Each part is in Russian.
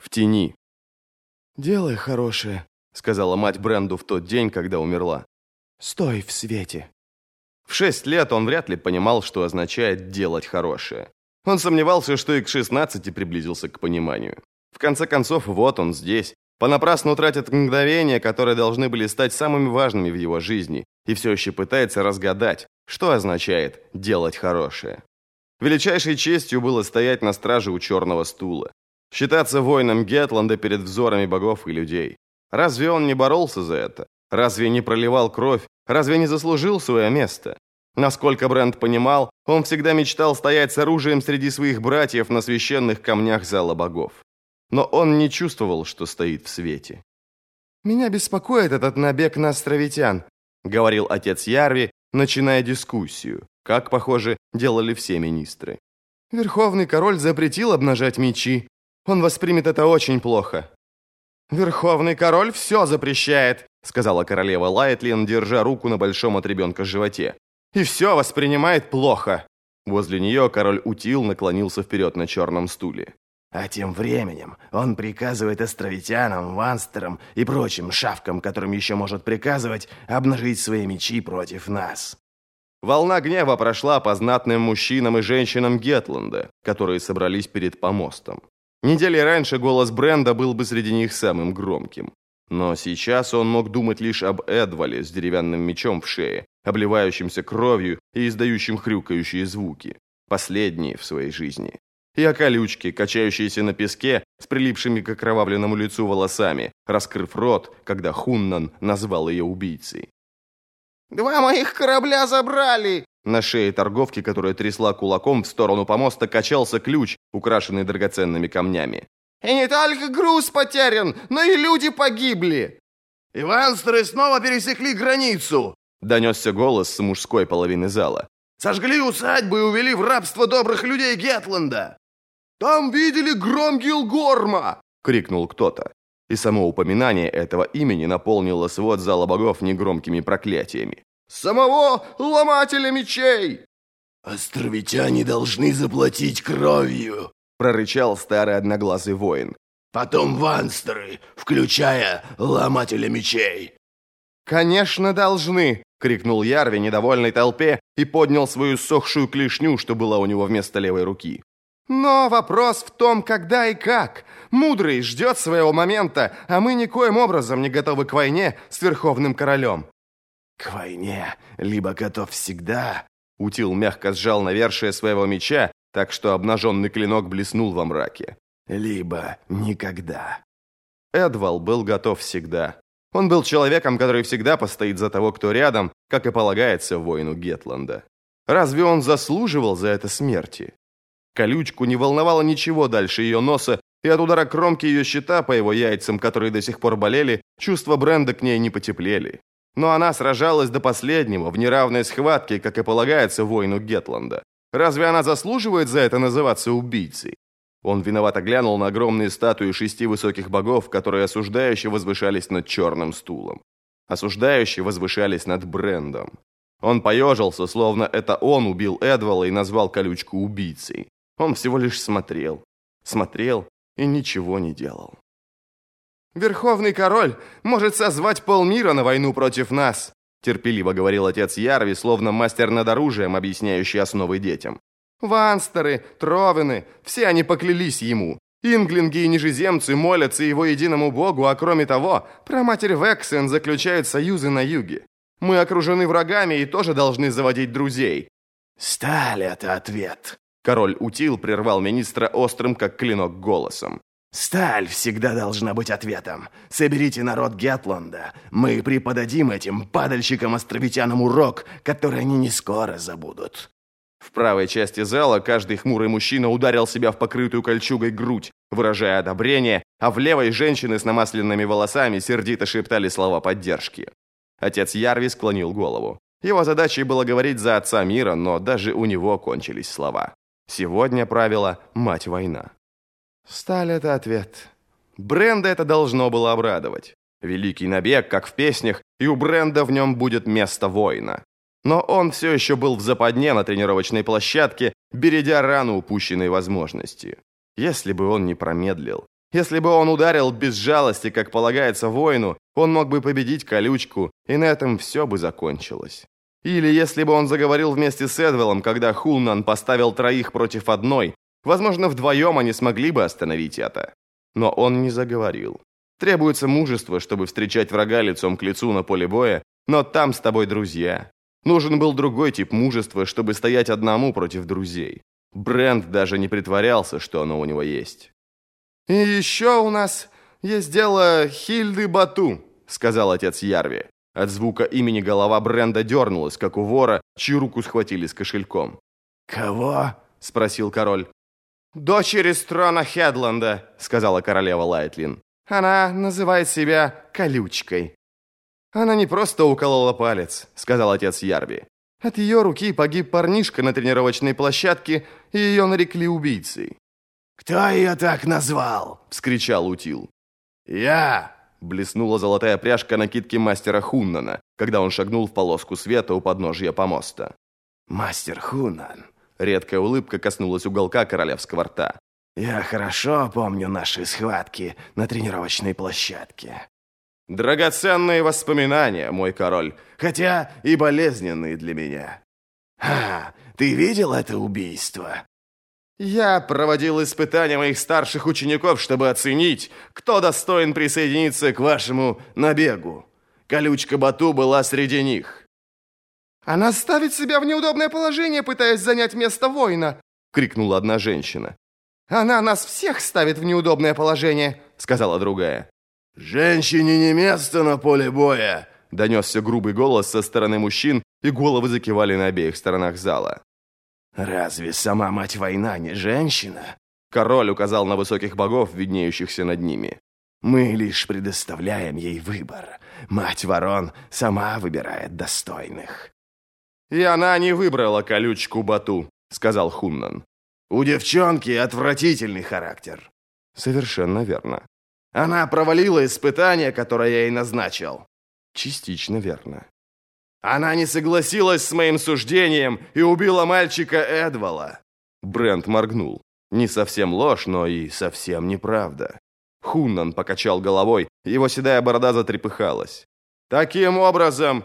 в тени. «Делай хорошее», — сказала мать Бренду в тот день, когда умерла. «Стой в свете». В 6 лет он вряд ли понимал, что означает «делать хорошее». Он сомневался, что и к 16 приблизился к пониманию. В конце концов, вот он здесь. Понапрасну тратит мгновения, которые должны были стать самыми важными в его жизни, и все еще пытается разгадать, что означает «делать хорошее». Величайшей честью было стоять на страже у черного стула. Считаться воином Гетланда перед взорами богов и людей. Разве он не боролся за это? Разве не проливал кровь? Разве не заслужил свое место? Насколько Брент понимал, он всегда мечтал стоять с оружием среди своих братьев на священных камнях зала богов. Но он не чувствовал, что стоит в свете. «Меня беспокоит этот набег на островитян», — говорил отец Ярви, начиная дискуссию, как, похоже, делали все министры. «Верховный король запретил обнажать мечи. Он воспримет это очень плохо». «Верховный король все запрещает», — сказала королева Лайтлин, держа руку на большом от ребенка животе. «И все воспринимает плохо». Возле нее король Утил наклонился вперед на черном стуле. А тем временем он приказывает островитянам, ванстерам и прочим шавкам, которым еще может приказывать, обнажить свои мечи против нас. Волна гнева прошла по знатным мужчинам и женщинам Гетланда, которые собрались перед помостом. Недели раньше голос Бренда был бы среди них самым громким. Но сейчас он мог думать лишь об Эдвале с деревянным мечом в шее, обливающимся кровью и издающим хрюкающие звуки, последние в своей жизни. И о колючке, качающейся на песке, с прилипшими к окровавленному лицу волосами, раскрыв рот, когда Хуннан назвал ее убийцей. «2 моих корабля забрали!» На шее торговки, которая трясла кулаком в сторону помоста, качался ключ, украшенный драгоценными камнями. «И не только груз потерян, но и люди погибли!» «И ванстеры снова пересекли границу!» — донесся голос с мужской половины зала. «Сожгли усадьбы и увели в рабство добрых людей Гетланда!» «Там видели гром Гилгорма!» — крикнул кто-то. И само упоминание этого имени наполнило свод зала богов негромкими проклятиями. «Самого ломателя мечей!» «Островитяне должны заплатить кровью!» — прорычал старый одноглазый воин. «Потом ванстеры, включая ломателя мечей!» «Конечно, должны!» — крикнул Ярви недовольной толпе и поднял свою сохшую клешню, что была у него вместо левой руки. «Но вопрос в том, когда и как. Мудрый ждет своего момента, а мы никоим образом не готовы к войне с Верховным Королем». «К войне либо готов всегда...» Утил мягко сжал навершие своего меча, так что обнаженный клинок блеснул во мраке. «Либо никогда». Эдвал был готов всегда. Он был человеком, который всегда постоит за того, кто рядом, как и полагается воину Гетланда. Разве он заслуживал за это смерти? Колючку не волновало ничего дальше ее носа, и от удара кромки ее щита по его яйцам, которые до сих пор болели, чувства Бренда к ней не потеплели. Но она сражалась до последнего, в неравной схватке, как и полагается воину Гетланда. Разве она заслуживает за это называться убийцей? Он виновато глянул на огромные статуи 6 высоких богов, которые осуждающе возвышались над черным стулом. Осуждающе возвышались над Брендом. Он поежился, словно это он убил Эдвала и назвал колючку убийцей. Он всего лишь смотрел и ничего не делал. «Верховный король может созвать полмира на войну против нас», терпеливо говорил отец Ярви, словно мастер над оружием, объясняющий основы детям. «Ванстеры, Тровены, все они поклялись ему. Инглинги и нижеземцы молятся его единому богу, а кроме того, праматерь Вексен заключает союзы на юге. Мы окружены врагами и тоже должны заводить друзей». «Сталь — это ответ». Король Утил прервал министра острым, как клинок, голосом. «Сталь всегда должна быть ответом. Соберите народ Гетланда. Мы преподадим этим падальщикам-островитянам урок, который они не скоро забудут». В правой части зала каждый хмурый мужчина ударил себя в покрытую кольчугой грудь, выражая одобрение, а в левой женщины с намасленными волосами сердито шептали слова поддержки. Отец Ярви склонил голову. Его задачей было говорить за отца мира, но даже у него кончились слова. Сегодня правила мать-война. Сталь — это ответ. Бренда это должно было обрадовать. Великий набег, как в песнях, и у Бренда в нем будет место воина. Но он все еще был в западне на тренировочной площадке, бередя рану упущенной возможности. Если бы он не промедлил, Если бы он ударил без жалости, как полагается воину, он мог бы победить колючку, и на этом все бы закончилось. Или если бы он заговорил вместе с Эдвеллом, когда Хуннан поставил 3 против 1, возможно, вдвоем они смогли бы остановить это. Но он не заговорил. Требуется мужество, чтобы встречать врага лицом к лицу на поле боя, но там с тобой друзья. Нужен был другой тип мужества, чтобы стоять одному против друзей. Брент даже не притворялся, что оно у него есть. «И еще у нас есть дело Хильды Бату», — сказал отец Ярви. От звука имени голова Бренда дернулась, как у вора, чью руку схватили с кошельком. «Кого?» — спросил король. «Дочери Строна Хедланда», — сказала королева Лайтлин. «Она называет себя колючкой». «Она не просто уколола палец», — сказал отец Ярви. «От ее руки погиб парнишка на тренировочной площадке, и ее нарекли убийцей». «Кто ее так назвал?» — вскричал Утил. «Я!» — блеснула золотая пряжка накидки мастера Хуннана, когда он шагнул в полоску света у подножья помоста. «Мастер Хуннан!» Редкая улыбка коснулась уголка королевского рта. «Я хорошо помню наши схватки на тренировочной площадке». «Драгоценные воспоминания, мой король, хотя и болезненные для меня. Ты видел это убийство?» «Я проводил испытания моих старших учеников, чтобы оценить, кто достоин присоединиться к вашему набегу. Колючка Бату была среди них». «Она ставит себя в неудобное положение, пытаясь занять место воина», — крикнула одна женщина. «Она нас всех ставит в неудобное положение», — сказала другая. «Женщине не место на поле боя», — донесся грубый голос со стороны мужчин, и головы закивали на обеих сторонах зала. «Разве сама мать-война не женщина?» Король указал на высоких богов, виднеющихся над ними. «Мы лишь предоставляем ей выбор. Мать-ворон сама выбирает достойных». «И она не выбрала колючку Бату», — сказал Хуннан. «У девчонки отвратительный характер». «Совершенно верно». «Она провалила испытание, которое я ей назначил». «Частично верно». «Она не согласилась с моим суждением и убила мальчика Эдвала». Брент моргнул. Не совсем ложь, но и совсем неправда. Хуннан покачал головой, его седая борода затрепыхалась. «Таким образом,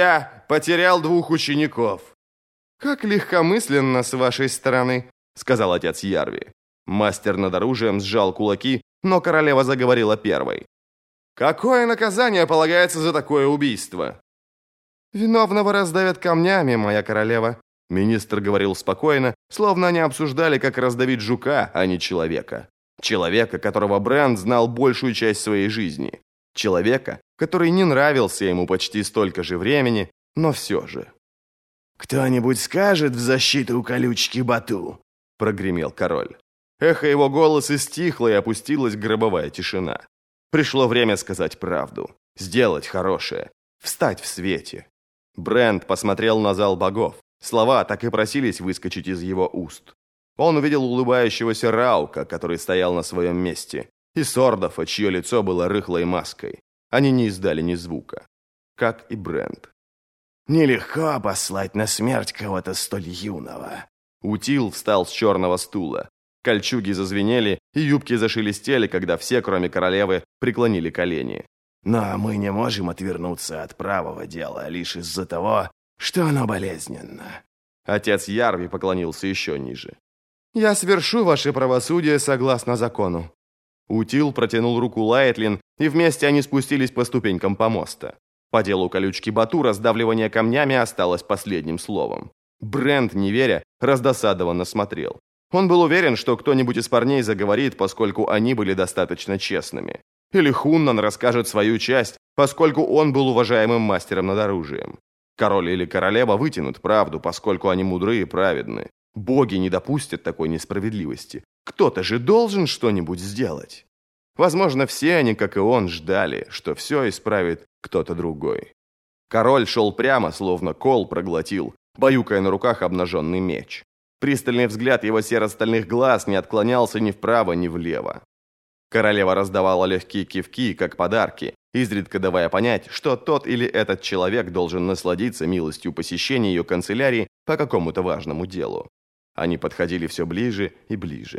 я потерял 2 учеников». «Как легкомысленно с вашей стороны», — сказал отец Ярви. Мастер над оружием сжал кулаки, но королева заговорила первой. «Какое наказание полагается за такое убийство?» «Виновного раздавят камнями, моя королева», — министр говорил спокойно, словно они обсуждали, как раздавить жука, а не человека. Человека, которого Брент знал большую часть своей жизни. Человека, который не нравился ему почти столько же времени, но все же. «Кто-нибудь скажет в защиту колючки Бату?» — прогремел король. Эхо его голоса стихло, и опустилась гробовая тишина. Пришло время сказать правду, сделать хорошее, встать в свете. Брент посмотрел на зал богов. Слова так и просились выскочить из его уст. Он увидел улыбающегося Раука, который стоял на своем месте, и Сордофа, чье лицо было рыхлой маской. Они не издали ни звука. Как и Брент. «Нелегко послать на смерть кого-то столь юного». Утил встал с черного стула. Кольчуги зазвенели, и юбки зашелестели, когда все, кроме королевы, преклонили колени. «Но мы не можем отвернуться от правого дела лишь из-за того, что оно болезненно». Отец Ярви поклонился еще ниже. «Я свершу ваше правосудие согласно закону». Утил протянул руку Лайтлин, и вместе они спустились по ступенькам помоста. По делу колючки Бату раздавливание камнями осталось последним словом. Брент, не веря, раздосадованно смотрел. Он был уверен, что кто-нибудь из парней заговорит, поскольку они были достаточно честными. Или Хуннан расскажет свою часть, поскольку он был уважаемым мастером над оружием. Король или королева вытянут правду, поскольку они мудры и праведны. Боги не допустят такой несправедливости. Кто-то же должен что-нибудь сделать. Возможно, все они, как и он, ждали, что все исправит кто-то другой. Король шел прямо, словно кол проглотил, баюкая на руках обнаженный меч. Пристальный взгляд его серо-стальных глаз не отклонялся ни вправо, ни влево. Королева раздавала легкие кивки, как подарки, изредка давая понять, что тот или этот человек должен насладиться милостью посещения ее канцелярии по какому-то важному делу. Они подходили все ближе и ближе.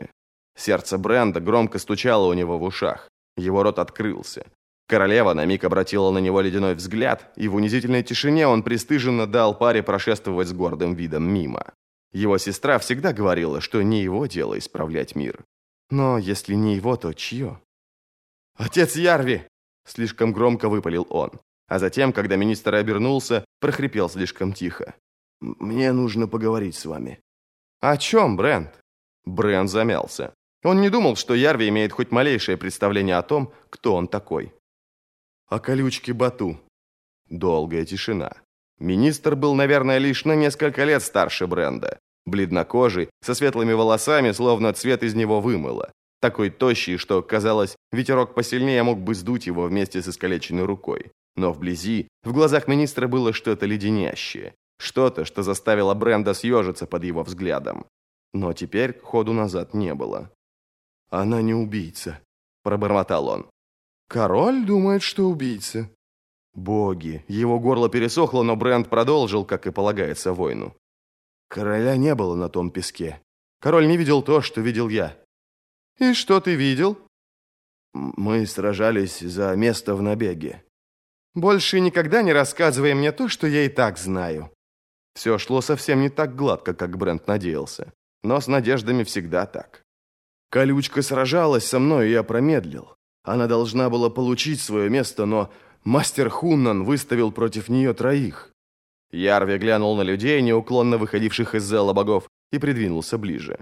Сердце Бренда громко стучало у него в ушах. Его рот открылся. Королева на миг обратила на него ледяной взгляд, и в унизительной тишине он пристыженно дал паре прошествовать с гордым видом мимо. Его сестра всегда говорила, что не его дело исправлять мир. Но если не его, то чье? «Отец Ярви!» – слишком громко выпалил он. А затем, когда министр обернулся, прохрипел слишком тихо. «Мне нужно поговорить с вами». «О чем, Брент?» Брент замялся. Он не думал, что Ярви имеет хоть малейшее представление о том, кто он такой. «О колючке Бату». Долгая тишина. Министр был, наверное, лишь на несколько лет старше Бренда. Бледнокожий, со светлыми волосами, словно цвет из него вымыло. Такой тощий, что, казалось, ветерок посильнее мог бы сдуть его вместе с искалеченной рукой. Но вблизи, в глазах министра было что-то леденящее. Что-то, что заставило Бренда съежиться под его взглядом. Но теперь ходу назад не было. «Она не убийца», – пробормотал он. «Король думает, что убийца». Боги! Его горло пересохло, но Брент продолжил, как и полагается воину. Короля не было на том песке. Король не видел то, что видел я. «И что ты видел?» «Мы сражались за место в набеге». «Больше никогда не рассказывай мне то, что я и так знаю». Все шло совсем не так гладко, как Брент надеялся. Но с надеждами всегда так. Колючка сражалась со мной, и я промедлил. Она должна была получить свое место, но мастер Хуннан выставил против нее 3. Ярви глянул на людей, неуклонно выходивших из зала богов, и придвинулся ближе.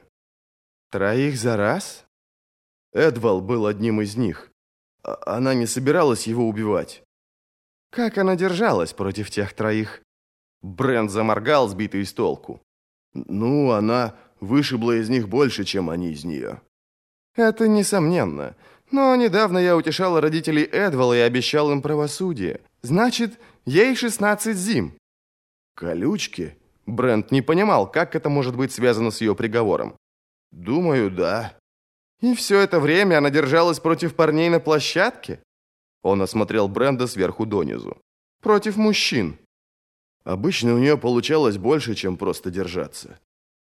3 за раз? Эдвал был одним из них. Она не собиралась его убивать. Как она держалась против тех 3? Брент заморгал, сбитый с толку. Ну, она вышибла из них больше, чем они из нее. Это несомненно. Но недавно я утешал родителей Эдвала и обещал им правосудие. Значит, ей 16 зим. Колючки? Брент не понимал, как это может быть связано с ее приговором. Думаю, да. И все это время она держалась против парней на площадке? Он осмотрел Бренда сверху донизу. Против мужчин. Обычно у нее получалось больше, чем просто держаться.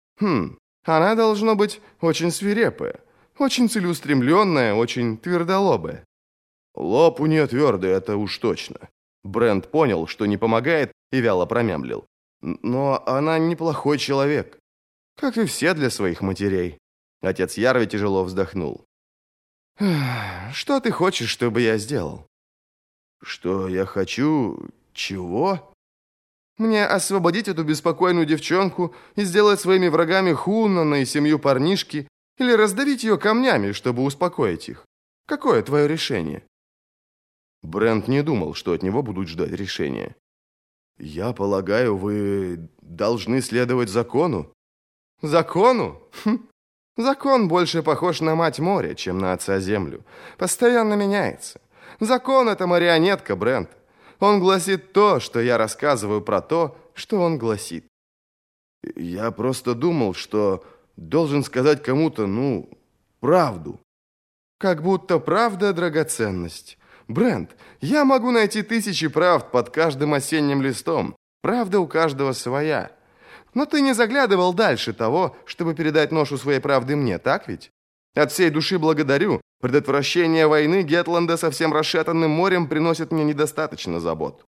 Она должно быть очень свирепая, очень целеустремленная, очень твердолобая. Лоб у нее твердый, это уж точно. Брент понял, что не помогает, и вяло промямлил. Но она неплохой человек. Как и все для своих матерей. Отец Ярви тяжело вздохнул. «Что ты хочешь, чтобы я сделал?» «Что я хочу? Чего?» «Мне освободить эту беспокойную девчонку и сделать своими врагами Хуннана и семью парнишки, или раздавить ее камнями, чтобы успокоить их? Какое твое решение?» Брент не думал, что от него будут ждать решения. «Я полагаю, вы должны следовать закону». «Закону? Закон больше похож на мать моря, чем на отца землю. Постоянно меняется. Закон — это марионетка, Брент. Он гласит то, что я рассказываю про то, что он гласит». «Я просто думал, что должен сказать кому-то, правду». «Как будто правда — драгоценность. Брент, я могу найти 1000 правд под каждым осенним листом. Правда у каждого своя. Но ты не заглядывал дальше того, чтобы передать ношу своей правды мне, так ведь? От всей души благодарю. Предотвращение войны Гетланда со всем расшатанным морем приносит мне недостаточно забот».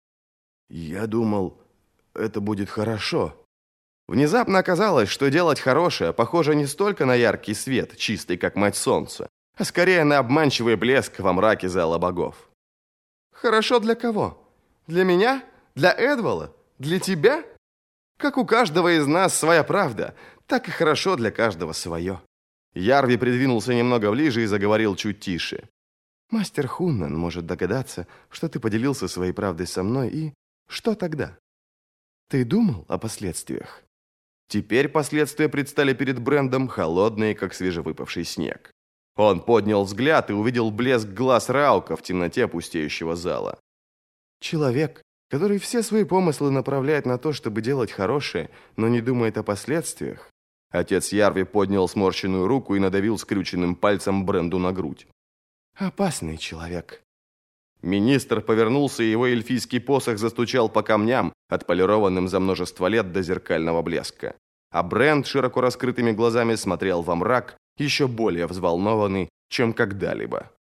«Я думал, это будет хорошо». Внезапно оказалось, что делать хорошее похоже не столько на яркий свет, чистый как мать солнца, а скорее на обманчивый блеск во мраке зала богов. «Хорошо для кого? Для меня? Для Эдвала? Для тебя? Как у каждого из нас своя правда, так и хорошо для каждого свое». Ярви придвинулся немного ближе и заговорил чуть тише. «Мастер Хуннан может догадаться, что ты поделился своей правдой со мной, и что тогда? Ты думал о последствиях?» Теперь последствия предстали перед Брендом, холодные, как свежевыпавший снег. Он поднял взгляд и увидел блеск глаз Раука в темноте пустеющего зала. «Человек, который все свои помыслы направляет на то, чтобы делать хорошее, но не думает о последствиях». Отец Ярви поднял сморщенную руку и надавил скрюченным пальцем Бренду на грудь. «Опасный человек». Министр повернулся, и его эльфийский посох застучал по камням, отполированным за множество лет до зеркального блеска. А Бренд широко раскрытыми глазами смотрел во мрак, еще более взволнованный, чем когда-либо.